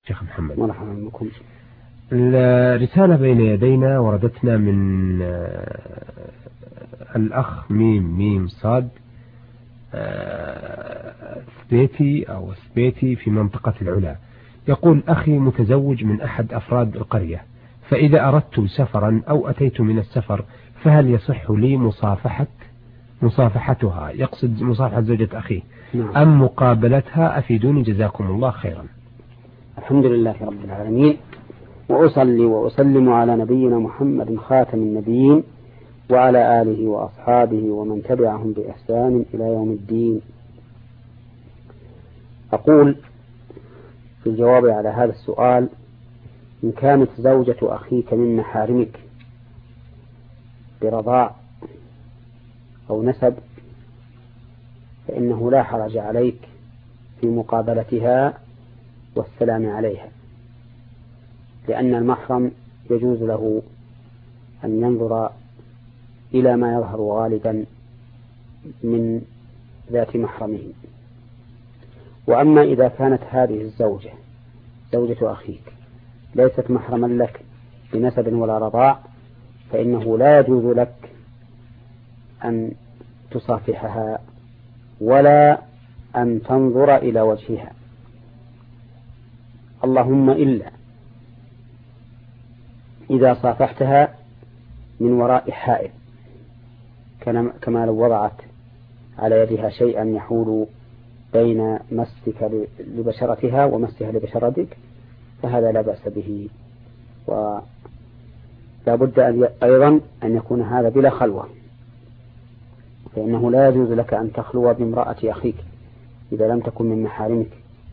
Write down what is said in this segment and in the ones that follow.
شيخ محمد. مرحبا بكم. الرسالة بين يدينا وردتنا من الأخ ميم صاد سبيتي أو سبيتي في منطقة العلا. يقول: أخي متزوج من أحد أفراد القرية، فإذا أردت سفرا أو أتيت من السفر فهل يصح لي مصافحتها، يقصد مصافحة زوجة أخيه، أم مقابلتها؟ أفيدوني جزاكم الله خيرا. الحمد لله رب العالمين، وأصلي وأسلم على نبينا محمد خاتم النبيين وعلى آله وأصحابه ومن تبعهم بإحسان إلى يوم الدين. أقول في الجواب على هذا السؤال: إن كانت زوجة أخيك من محارمك برضاع أو نسب فإنه لا حرج عليك في مقابلتها والسلام عليها، لأن المحرم يجوز له أن ينظر إلى ما يظهر غالبا من ذات محرمه. وأما إذا كانت هذه الزوجة زوجة أخيك ليست محرما لك بنسب ولا رضاع، فإنه لا يجوز لك أن تصافحها ولا أن تنظر إلى وجهها، اللهم إلا إذا صافحتها من وراء حائل، كما لو وضعت على يدها شيئا يحول بين مسك لبشرتها ومسها لبشرتك، فهذا لا بأس به. ولا بد أيضا أن يكون هذا بلا خلوة، فإنه لا يجوز لك أن تخلو بامرأة أخيك إذا لم تكن من محارمك،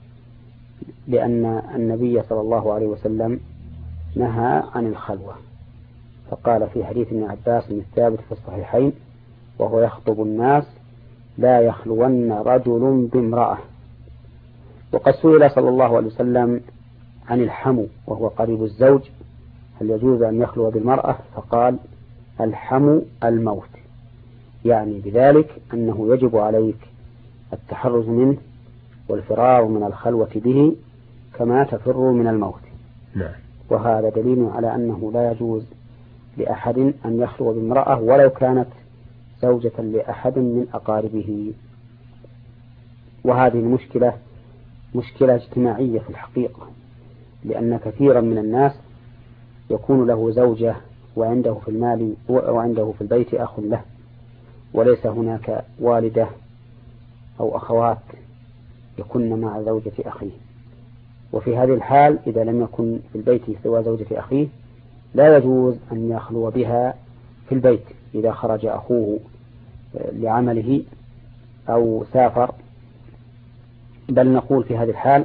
لأن النبي صلى الله عليه وسلم نهى عن الخلوة، فقال في حديث ابن عباس الثابت في الصحيحين وهو يخطب الناس: لا يخلون رجل بامرأة. وقد سئل صلى الله عليه وسلم عن الحمو وهو قريب الزوج: هل يجوز أن يخلو بالمرأة؟ فقال: الحمو الموت، يعني بذلك أنه يجب عليك التحرز منه والفرار من الخلوة به كما تفر من الموت. وهذا دليل على أنه لا يجوز لأحد أن يخلو بامرأة ولو كانت زوجة لأحد من أقاربه. وهذه المشكلة مشكلة اجتماعية في الحقيقة، لأن كثيرا من الناس يكون له زوجة وعنده في المال وعنده في البيت أخ له، وليس هناك والدة أو أخوات يكن مع زوجة أخيه. وفي هذه الحال إذا لم يكن في البيت سوى زوجة أخيه لا يجوز أن يخلو بها في البيت إذا خرج أخوه لعمله أو سافر، بل نقول في هذه الحال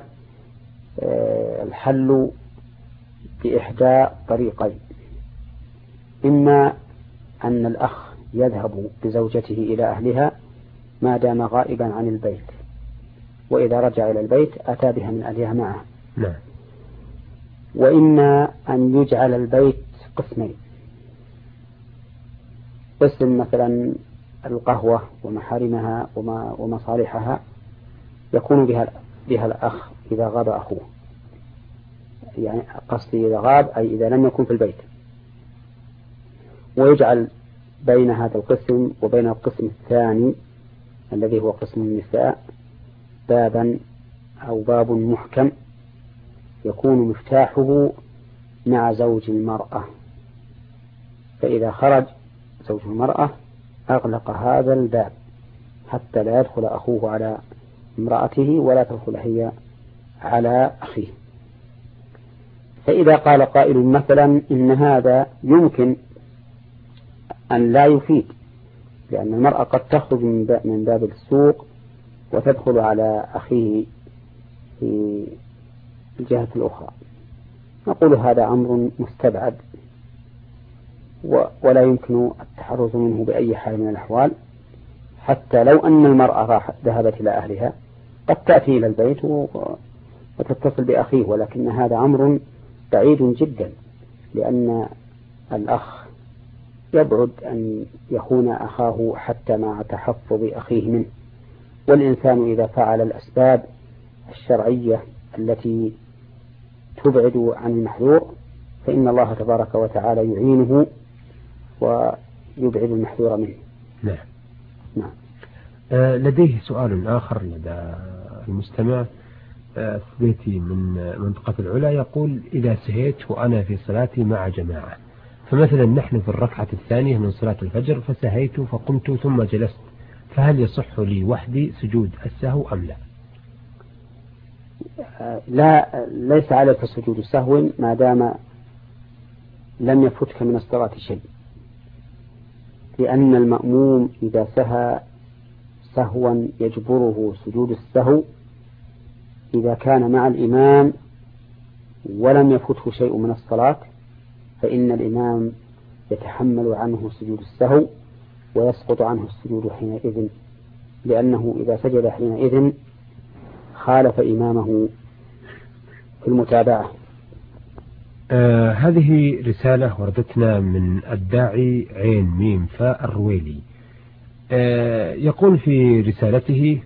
الحل بإحدى طريقين: إما أن الأخ يذهب بزوجته إلى أهلها ما دام غائبا عن البيت، وإذا رجع إلى البيت أتى بها من أهلها معه. وإما أن يجعل البيت قسمين: قسم مثلا القهوة ومحارمها ومصالحها يكون بها الأخ إذا غاب أخوه، يعني قصدي إذا غاب أي إذا لم يكن في البيت، ويجعل بين هذا القسم وبين القسم الثاني الذي هو قسم النساء بابا أو باب محكم يكون مفتاحه مع زوج المرأة، فإذا خرج زوج المرأة أغلق هذا الباب حتى لا يدخل أخوه على امرأته ولا تدخل هي على أخيه. فإذا قال قائل مثلا إن هذا يمكن أن لا يفيد، لأن المرأة قد تخرج من باب السوق وتدخل على أخيه في الجهة الأخرى، نقول هذا أمر مستبعد ولا يمكن التحرز منه بأي حال من الأحوال، حتى لو أن المرأة ذهبت إلى أهلها قد تأتي إلى البيت وتتصل بأخيه، ولكن هذا أمر بعيد جدا، لأن الأخ يبعد أن يخون أخاه حتى مع تحفظ أخيه منه. والإنسان إذا فعل الأسباب الشرعية التي تبعد عن المحذور فإن الله تبارك وتعالى يعينه ويبعد المحذور منه. نعم. نعم. لديه سؤال آخر لدى المستمع سبيتي من منطقة العلا، يقول: إذا سهيت وأنا في صلاتي مع جماعة، فمثلا نحن في الركعة الثانية من صلاة الفجر فسهيت فقمت ثم جلست، فهل يصح لي وحدي سجود السهو أم لا؟ لا، ليس عليك سجود السهو ما دام لم يفتك من الصلاة شيء، لأن المأموم إذا سهى سهوا يجبره سجود السهو إذا كان مع الإمام ولم يفته شيء من الصلاة، فإن الإمام يتحمل عنه سجود السهو ويسقط عنه السجود حينئذ، لأنه إذا سجد حينئذ خالف إمامه في المتابعة. هذه رسالة وردتنا من الداعي عين ميم فاء الرويلي. يقول في رسالته: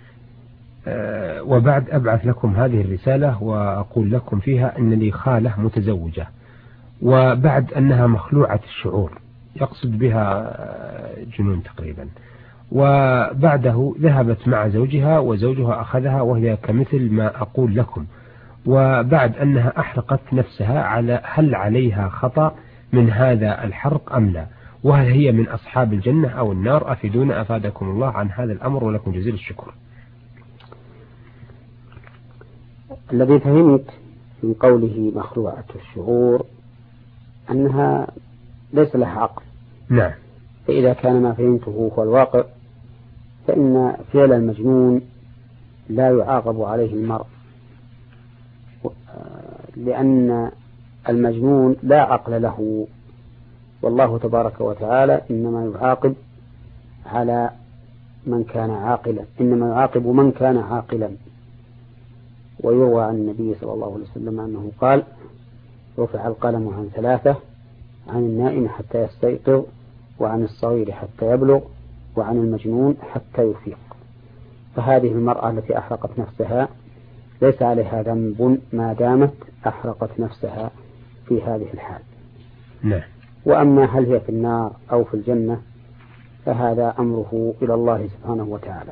وبعد أبعث لكم هذه الرسالة وأقول لكم فيها أن لي خالة متزوجة، وبعد أنها مخلوعة الشعور، يقصد بها جنون تقريبا، وبعده ذهبت مع زوجها وزوجها أخذها وهي كمثل ما أقول لكم، وبعد أنها أحرقت نفسها، هل عليها خطأ من هذا الحرق أم لا؟ وهل هي من أصحاب الجنة أو النار؟ أفيدونا أفادكم الله عن هذا الأمر ولكم جزيل الشكر. الذي فهمت من قوله مخلوعة الشعور أنها ليس لها عقل. نعم. فإذا كان ما فهمته هو الواقع فإن فعل المجنون لا يعاقب عليه المرء، لأن المجنون لا عقل له، والله تبارك وتعالى إنما يعاقب على من كان عاقلا، إنما يعاقب من كان عاقلا. ويروى عن النبي صلى الله عليه وسلم أنه قال: رفع القلم عن ثلاثة: عن النائم حتى يستيقظ، وعن الصغير حتى يبلغ، وعن المجنون حتى يفيق. فهذه المرأة التي أحرقت نفسها ليس عليها ذنب ما دامت أحرقت نفسها في هذه الحال. نعم. وأما هل هي في النار أو في الجنة فهذا أمره إلى الله سبحانه وتعالى.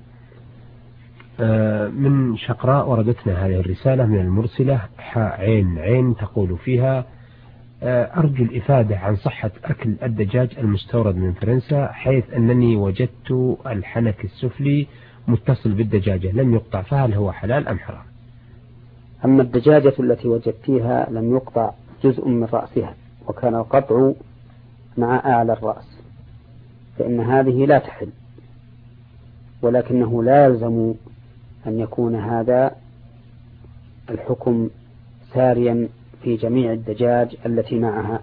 من شقراء وردتنا هذه الرسالة من المرسلة عين تقول فيها: أرجو الإفادة عن صحة أكل الدجاج المستورد من فرنسا، حيث أنني وجدت الحنك السفلي متصل بالدجاجة لم يقطع، فهل هو حلال أم حرام؟ أما الدجاجة التي وجدتها لم يقطع جزء من رأسها وكان القطع مع أعلى الرأس، فإن هذه لا تحل، ولكنه لا يلزم أن يكون هذا الحكم ساريا في جميع الدجاج التي معها.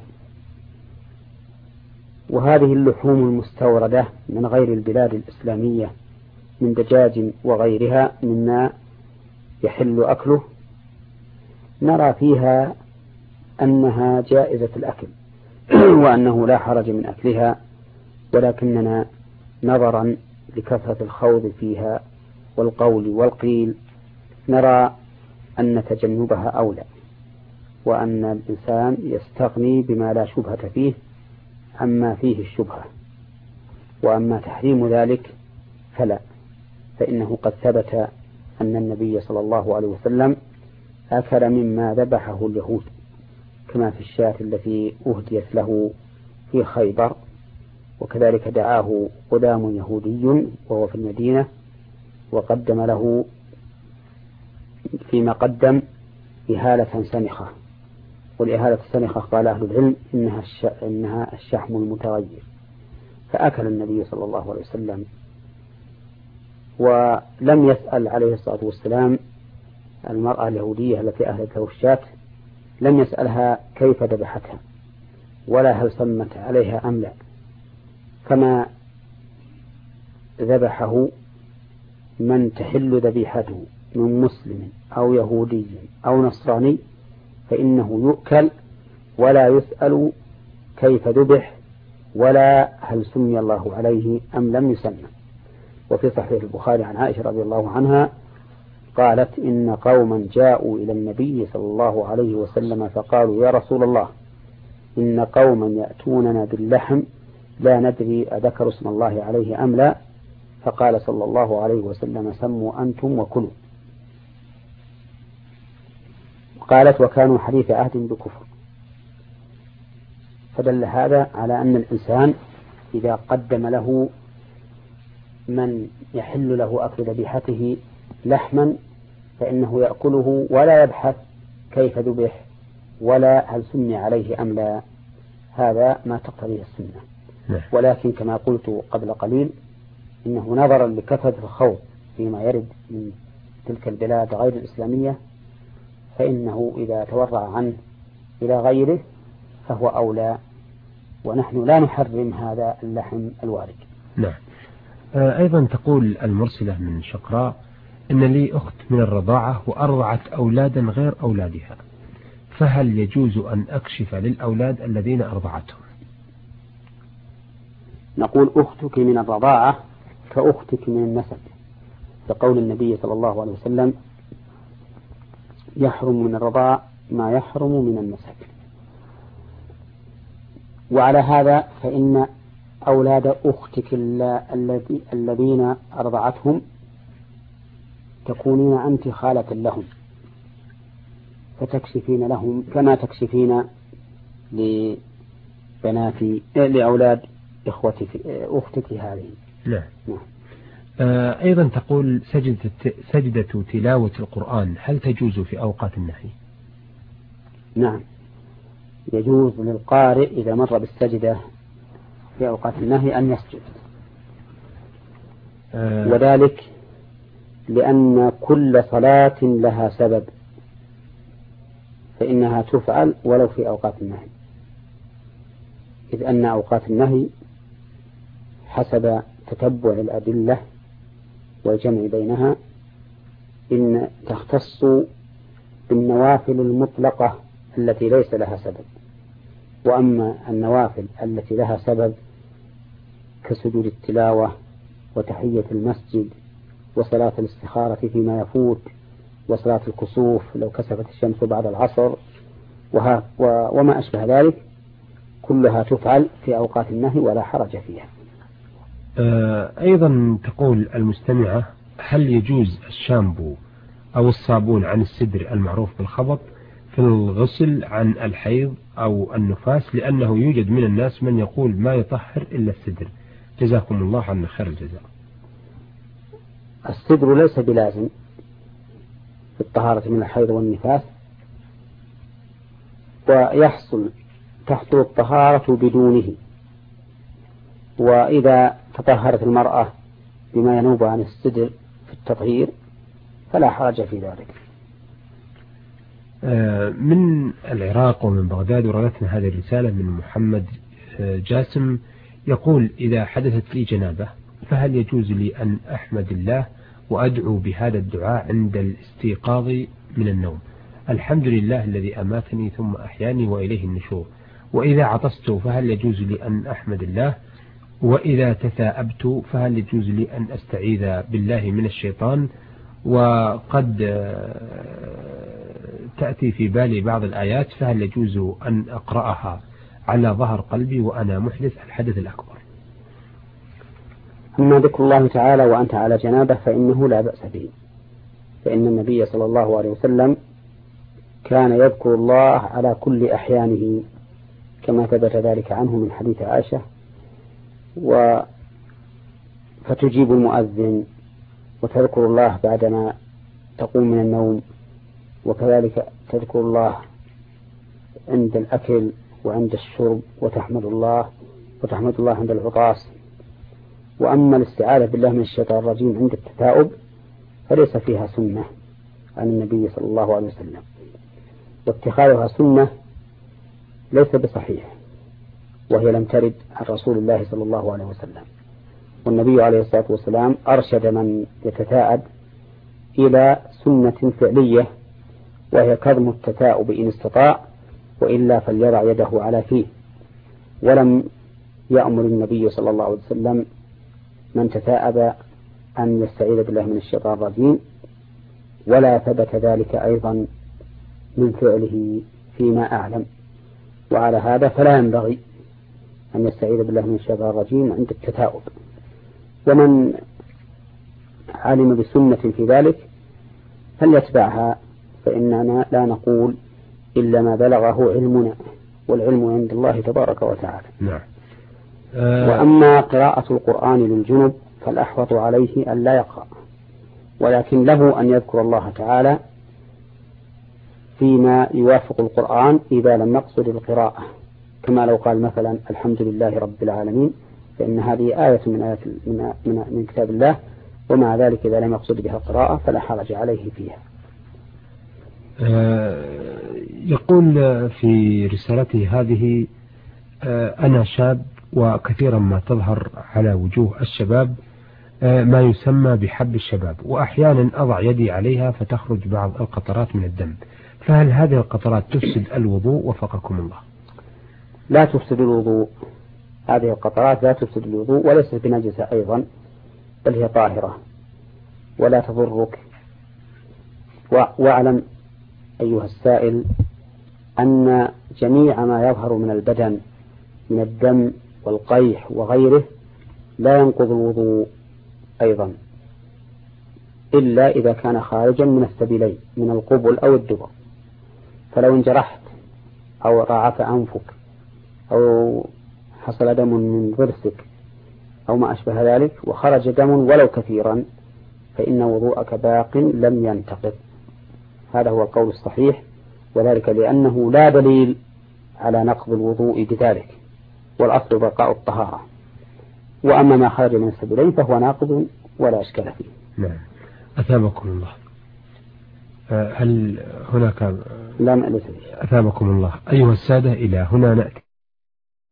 وهذه اللحوم المستوردة من غير البلاد الإسلامية من دجاج وغيرها مما يحل أكله نرى فيها أنها جائزة الأكل وأنه لا حرج من أكلها، ولكننا نظرا لكثرة الخوض فيها والقول والقيل نرى أن تجنبها أولى، وأن الإنسان يستغني بما لا شبهة فيه عما فيه الشبهة. وأما تحريم ذلك فلا، فإنه قد ثبت أن النبي صلى الله عليه وسلم أكل مما ذبحه اليهود، كما في الشاة التي أهديت له في خيبر، وكذلك دعاه غلام يهودي وهو في المدينة وقدم له فيما قدم إهالة سنخة، والإهالة السنخة قال أهل العلم إنها الشحم المتغير، فأكل النبي صلى الله عليه وسلم. ولم يسأل عليه الصلاة والسلام المرأة اليهودية التي أهلت له الشاة، لم يسألها كيف ذبحتها ولا هل سمت عليها أم لا، كما ذبحه من تحل ذبيحته من مسلم أو يهودي أو نصراني، فإنه يؤكل ولا يسأل كيف ذبح ولا هل سمي الله عليه أم لم يسمى. وفي صحيح البخاري عن عائشة رضي الله عنها قالت إن قوما جاءوا إلى النبي صلى الله عليه وسلم فقالوا يا رسول الله إن قوما يأتوننا باللحم لا ندري أذكر اسم الله عليه أم لا، فقال صلى الله عليه وسلم سموا أنتم وكلوا. قالت وكانوا حديث عهد بكفر. فدل هذا على أن الإنسان إذا قدم له من يحل له أكل ذبيحته لحما فإنه يأكله ولا يبحث كيف ذبح ولا هل سمي عليه أم لا، هذا ما تقتضيه السنة. ولكن كما قلت قبل قليل إنه نظرا لكثرة الخوض فيما يرد من تلك البلاد غير الإسلامية فإنه إذا تورع عنه إلى غيره فهو أولى، ونحن لا نحرم هذا اللحم الوارد. نعم. أيضا تقول المرسلة من شقراء إن لي أخت من الرضاعة وأرضعت أولادا غير أولادها، فهل يجوز أن أكشف للأولاد الذين أرضعتهم؟ نقول أختك من الرضاعة كأختك من النسب، لقول النبي صلى الله عليه وسلم يحرم من الرضاعة ما يحرم من النسب. وعلى هذا فإن أولاد أختك الذين أرضعتهم تكونين أنت خالة لهم فتكشفين لهم كما تكشفين لأولاد أختك هذه. نعم. أيضا تقول سجدة تلاوة القرآن هل تجوز في أوقات النهي؟ نعم، يجوز للقارئ إذا مر بالسجدة في أوقات النهي أن يسجد، وذلك لأن كل صلاة لها سبب فإنها تفعل ولو في أوقات النهي، إذ أن أوقات النهي حسب تتبع الأدلة والجمع بينها إن تختص بالنوافل المطلقة التي ليس لها سبب، وأما النوافل التي لها سبب كسجود التلاوة وتحية المسجد وصلاة الاستخارة فيما يفوت وصلاة الكسوف لو كسفت الشمس بعد العصر وما أشبه ذلك كلها تفعل في أوقات النهي ولا حرج فيها. أيضا تقول المستمعة هل يجوز الشامبو أو الصابون عن السدر المعروف بالخبط في الغسل عن الحيض أو النفاس، لأنه يوجد من الناس من يقول ما يطهر إلا السدر، جزاكم الله عنا خير الجزاء. السدر ليس بلازم في الطهارة من الحيض والنفاس، تحصل الطهارة بدونه، وإذا تطهرت المرأة بما ينوب عن السدر في التطهير فلا حرج في ذلك. من العراق ومن بغداد وردتنا هذه الرسالة من محمد جاسم يقول إذا حدثت لي جنابة فهل يجوز لي أن أحمد الله وأدعو بهذا الدعاء عند الاستيقاظ من النوم؟ الحمد لله الذي أماتني ثم أحياني وإليه النشور. وإذا عطست فهل يجوز لي أن أحمد الله؟ وإذا تثاءبت فهل يجوز لي أن أستعيذ بالله من الشيطان؟ وقد تأتي في بالي بعض الآيات فهل يجوز أن أقرأها على ظهر قلبي وأنا محدث الحدث الأكبر؟ أما ذكر الله تعالى وأنت على جنابه فإنه لا بأس به، فإن النبي صلى الله عليه وسلم كان يذكر الله على كل أحيانه كما ثبت ذلك عنه من حديث عائشة. فتجيب المؤذن وتذكر الله بعدما تقوم من النوم، وكذلك تذكر الله عند الأكل وعند الشرب وتحمد الله عند العطاس. وأما الاستعاذة بالله من الشيطان الرجيم عند التثاؤب فليس فيها سنة عن النبي صلى الله عليه وسلم، واتخاذها سنة ليس بصحيح، وهي لم ترد عن رسول الله صلى الله عليه وسلم. والنبي عليه الصلاة والسلام أرشد من يتثاءب إلى سنة فعلية وهي كظم التثاؤب إن استطاع، وإلا فليضع يده على فيه. ولم يأمر النبي صلى الله عليه وسلم من تثاءب أن يستعيذ بالله من الشيطان الرجيم ولا ثبت ذلك أيضا من فعله فيما أعلم. وعلى هذا فلا ينبغي أن يستعيذ بالله من الشيطان الرجيم عند التثاؤب. ومن علم بسنة في ذلك فليتبعها، فإننا لا نقول إلا ما بلغه علمنا، والعلم عند الله تبارك وتعالى. نعم. وأما قراءة القرآن للجنب فالأحوط عليه أن لا يقرأ، ولكن له أن يذكر الله تعالى فيما يوافق القرآن إذا لم يقصد القراءة، كما لو قال مثلا الحمد لله رب العالمين، فإن هذه آية من آيات من كتاب الله، ومع ذلك إذا لم يقصد بها القراءة فلا حرج عليه فيها. يقول في رسالته هذه: أنا شاب، وكثيرا ما تظهر على وجوه الشباب ما يسمى بحب الشباب، وأحيانا أضع يدي عليها فتخرج بعض القطرات من الدم، فهل هذه القطرات تفسد الوضوء وفقكم الله؟ لا تفسد الوضوء، هذه القطرات لا تفسد الوضوء وليست بنجسة أيضا، بل هي طاهرة ولا تضرك. واعلم أيها السائل أن جميع ما يظهر من البدن من الدم والقيح وغيره لا ينقض الوضوء أيضا، إلا إذا كان خارجا من السبيلين من القبل أو الدبر. فلو انجرحت أو رعف أنفك أو حصل دم من ضرسك أو ما أشبه ذلك وخرج دم ولو كثيرا فإن وضوءك باق لم ينتقض. هذا هو القول الصحيح، وذلك لأنه لا دليل على نقض الوضوء بذلك، والأصل بقاء الطهارة. وأما ما خرج من السبيلين فهو ناقض ولا إشكال فيه. نعم. أثابكم الله. هل هناك؟ لا، ليس. أثابكم الله. أيها السادة، إلى هنا نأتي.